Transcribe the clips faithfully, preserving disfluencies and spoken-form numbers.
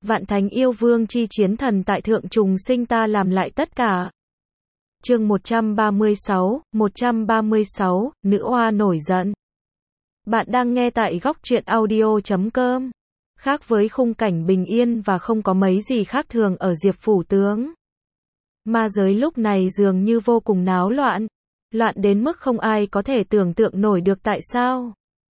Vạn thánh yêu vương chi chiến thần tại thượng trùng sinh ta làm lại tất cả. Chương một trăm ba mươi sáu, một trăm ba mươi sáu, nữ oa nổi giận. Bạn đang nghe tại góc truyện audio chấm com. Khác với khung cảnh bình yên và không có mấy gì khác thường ở Diệp Phủ Tướng. Ma giới lúc này dường như vô cùng náo loạn. Loạn đến mức không ai có thể tưởng tượng nổi được tại sao.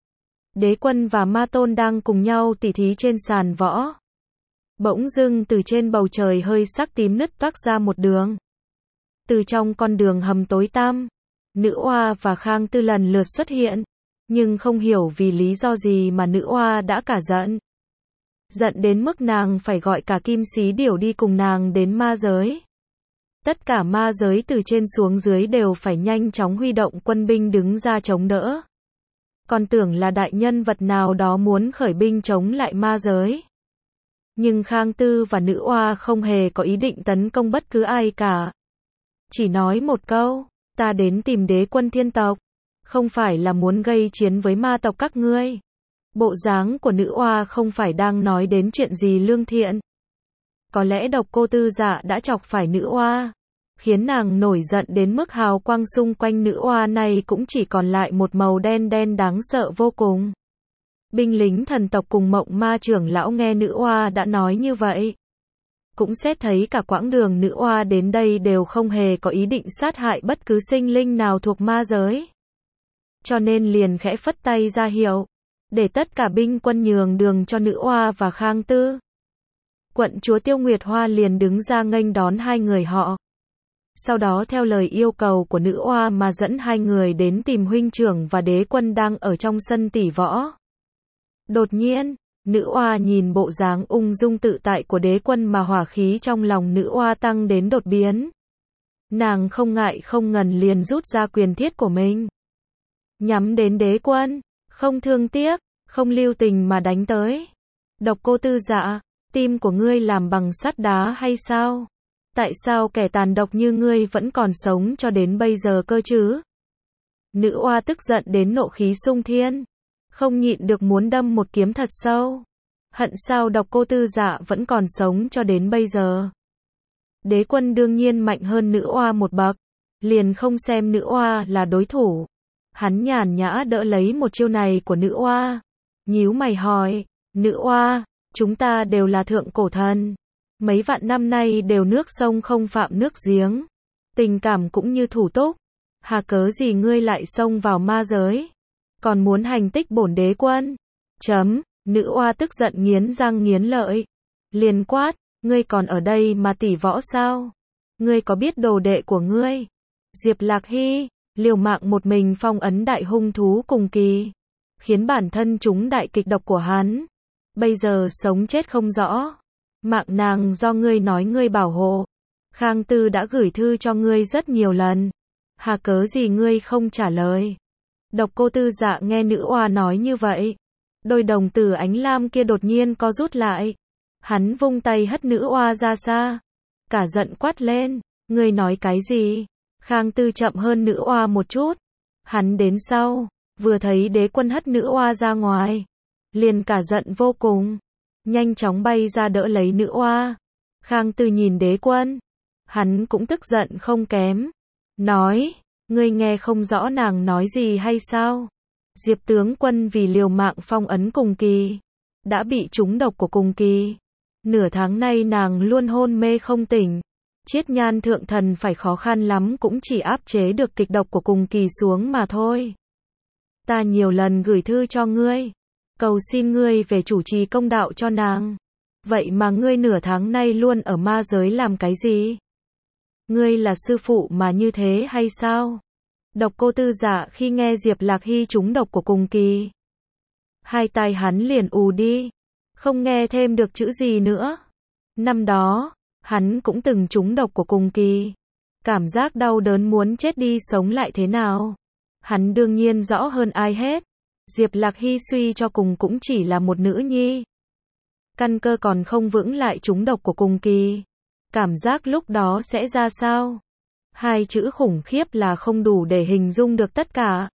Đế quân và ma tôn đang cùng nhau tỉ thí trên sàn võ. Bỗng dưng từ trên bầu trời hơi sắc tím nứt toác ra một đường. Từ trong con đường hầm tối tăm, nữ oa và Khang Tư lần lượt xuất hiện. Nhưng không hiểu vì lý do gì mà nữ oa đã cả giận. Giận đến mức nàng phải gọi cả Kim Xí Điểu đi cùng nàng đến ma giới. Tất cả ma giới từ trên xuống dưới đều phải nhanh chóng huy động quân binh đứng ra chống đỡ. Còn tưởng là đại nhân vật nào đó muốn khởi binh chống lại ma giới. Nhưng Khang Tư và nữ oa không hề có ý định tấn công bất cứ ai cả. Chỉ nói một câu, ta đến tìm đế quân thiên tộc, không phải là muốn gây chiến với ma tộc các ngươi. Bộ dáng của nữ oa không phải đang nói đến chuyện gì lương thiện. Có lẽ độc cô Tư Dạ đã chọc phải nữ oa, khiến nàng nổi giận đến mức hào quang xung quanh nữ oa này cũng chỉ còn lại một màu đen đen đáng sợ vô cùng. Binh lính thần tộc cùng Mộng Ma trưởng lão nghe nữ oa đã nói như vậy, cũng xét thấy cả quãng đường nữ oa đến đây đều không hề có ý định sát hại bất cứ sinh linh nào thuộc ma giới. Cho nên liền khẽ phất tay ra hiệu, để tất cả binh quân nhường đường cho nữ oa và Khang Tư. Quận chúa Tiêu Nguyệt Hoa liền đứng ra nghênh đón hai người họ. Sau đó theo lời yêu cầu của nữ oa mà dẫn hai người đến tìm huynh trưởng và đế quân đang ở trong sân tỷ võ. Đột nhiên, nữ oa nhìn bộ dáng ung dung tự tại của đế quân mà hỏa khí trong lòng nữ oa tăng đến đột biến. Nàng không ngại không ngần liền rút ra quyền thiết của mình. Nhắm đến đế quân, không thương tiếc, không lưu tình mà đánh tới. Độc cô Tư Dạ, tim của ngươi làm bằng sắt đá hay sao? Tại sao kẻ tàn độc như ngươi vẫn còn sống cho đến bây giờ cơ chứ? Nữ oa tức giận đến nộ khí sung thiên. Không nhịn được muốn đâm một kiếm thật sâu. Hận sao độc cô Tư Dạ vẫn còn sống cho đến bây giờ. Đế quân đương nhiên mạnh hơn nữ oa một bậc. Liền không xem nữ oa là đối thủ. Hắn nhàn nhã đỡ lấy một chiêu này của nữ oa. Nhíu mày hỏi, nữ oa, chúng ta đều là thượng cổ thần. Mấy vạn năm nay đều nước sông không phạm nước giếng. Tình cảm cũng như thủ túc. Hà cớ gì ngươi lại xông vào ma giới? Còn muốn hành tích bổn đế quân? Chấm, nữ oa tức giận nghiến răng nghiến lợi. Liền quát, ngươi còn ở đây mà tỉ võ sao? Ngươi có biết đồ đệ của ngươi? Diệp Lạc Hy, liều mạng một mình phong ấn đại hung thú cùng kỳ. Khiến bản thân chúng đại kịch độc của hắn. Bây giờ sống chết không rõ. Mạng nàng do ngươi nói ngươi bảo hộ. Khang Tư đã gửi thư cho ngươi rất nhiều lần. Hà cớ gì ngươi không trả lời? Độc cô Tư Dạ nghe nữ oa nói như vậy. Đôi đồng tử ánh lam kia đột nhiên co rút lại. Hắn vung tay hất nữ oa ra xa. Cả giận quát lên. Ngươi nói cái gì? Khang Tư chậm hơn nữ oa một chút. Hắn đến sau. Vừa thấy đế quân hất nữ oa ra ngoài. Liền cả giận vô cùng. Nhanh chóng bay ra đỡ lấy nữ oa. Khang Tư nhìn đế quân. Hắn cũng tức giận không kém. Nói, ngươi nghe không rõ nàng nói gì hay sao? Diệp tướng quân vì liều mạng phong ấn cùng kỳ. Đã bị trúng độc của cùng kỳ. Nửa tháng nay nàng luôn hôn mê không tỉnh. Chiết Nhan thượng thần phải khó khăn lắm cũng chỉ áp chế được kịch độc của cùng kỳ xuống mà thôi. Ta nhiều lần gửi thư cho ngươi. Cầu xin ngươi về chủ trì công đạo cho nàng. Vậy mà ngươi nửa tháng nay luôn ở ma giới làm cái gì? Ngươi là sư phụ mà như thế hay sao? Độc cô Tư Dạ khi nghe Diệp Lạc Hy trúng độc của cùng kỳ. Hai tai hắn liền ù đi. Không nghe thêm được chữ gì nữa. Năm đó, hắn cũng từng trúng độc của cùng kỳ. Cảm giác đau đớn muốn chết đi sống lại thế nào? Hắn đương nhiên rõ hơn ai hết. Diệp Lạc Hy suy cho cùng cũng chỉ là một nữ nhi. Căn cơ còn không vững lại trúng độc của cùng kỳ. Cảm giác lúc đó sẽ ra sao? Hai chữ khủng khiếp là không đủ để hình dung được tất cả.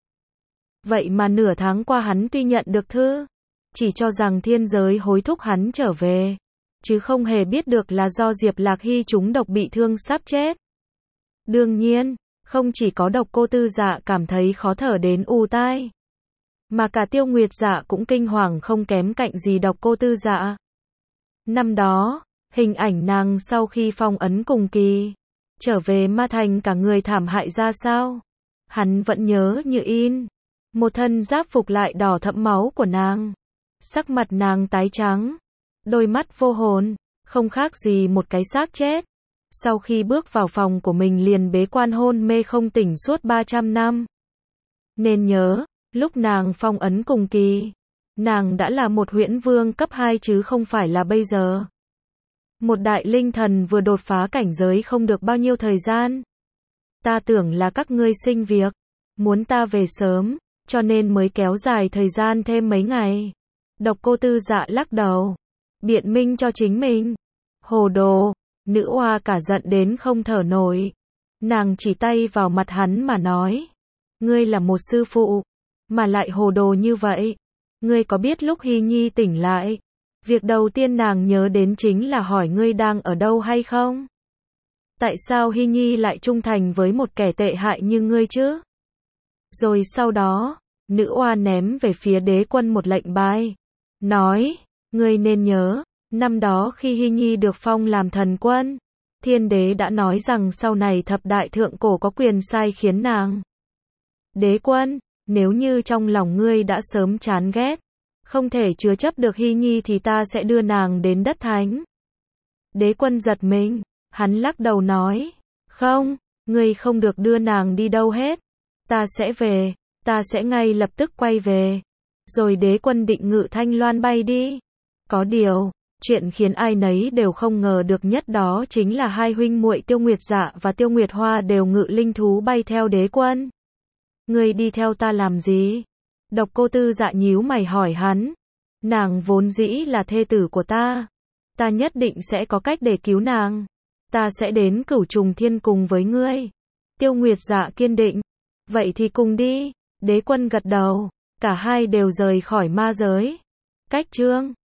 Vậy mà nửa tháng qua hắn tuy nhận được thư, chỉ cho rằng thiên giới hối thúc hắn trở về. chứ không hề biết được là do Diệp Lạc Hy trúng độc bị thương sắp chết. Đương nhiên, không chỉ có Độc Cô Tư Dạ cảm thấy khó thở đến ù tai, mà cả Tiêu Nguyệt Dạ cũng kinh hoàng không kém cạnh gì Độc Cô Tư Dạ. Năm đó, hình ảnh nàng sau khi phong ấn cùng kỳ, trở về Ma Thành cả người thảm hại ra sao, hắn vẫn nhớ như in. Một thân giáp phục lại đỏ thẫm máu của nàng, sắc mặt nàng tái trắng, đôi mắt vô hồn, không khác gì một cái xác chết. Sau khi bước vào phòng của mình liền bế quan hôn mê không tỉnh suốt ba trăm năm. Nên nhớ, lúc nàng phong ấn cùng kỳ, nàng đã là một huyễn vương cấp hai chứ không phải là bây giờ. Một đại linh thần vừa đột phá cảnh giới không được bao nhiêu thời gian. Ta tưởng là các ngươi sinh việc, muốn ta về sớm, cho nên mới kéo dài thời gian thêm mấy ngày. Độc Cô Tư Dạ lắc đầu, biện minh cho chính mình. Hồ đồ, nữ oa cả giận đến không thở nổi. Nàng chỉ tay vào mặt hắn mà nói, ngươi là một sư phụ, mà lại hồ đồ như vậy. Ngươi có biết lúc Hy Nhi tỉnh lại, việc đầu tiên nàng nhớ đến chính là hỏi ngươi đang ở đâu hay không? Tại sao Hy Nhi lại trung thành với một kẻ tệ hại như ngươi chứ? Rồi sau đó, nữ oa ném về phía Đế Quân một lệnh bài, nói, ngươi nên nhớ, năm đó khi Hy Nhi được phong làm thần quân, Thiên Đế đã nói rằng sau này thập đại thượng cổ có quyền sai khiến nàng. Đế Quân, nếu như trong lòng ngươi đã sớm chán ghét, không thể chứa chấp được Hy Nhi thì ta sẽ đưa nàng đến đất thánh. Đế Quân giật mình, hắn lắc đầu nói, không, ngươi không được đưa nàng đi đâu hết. Ta sẽ về, ta sẽ ngay lập tức quay về. Rồi Đế Quân định ngự thanh loan bay đi. Có điều, chuyện khiến ai nấy đều không ngờ được nhất đó chính là hai huynh muội Tiêu Nguyệt Dạ và Tiêu Nguyệt Hoa đều ngự linh thú bay theo Đế Quân. Ngươi đi theo ta làm gì? Độc Cô Tư Dạ nhíu mày hỏi hắn. Nàng vốn dĩ là thê tử của ta. Ta nhất định sẽ có cách để cứu nàng. Ta sẽ đến Cửu Trùng Thiên cùng với ngươi. Tiêu Nguyệt Dạ kiên định. Vậy thì cùng đi. Đế Quân gật đầu. Cả hai đều rời khỏi ma giới. Cách chương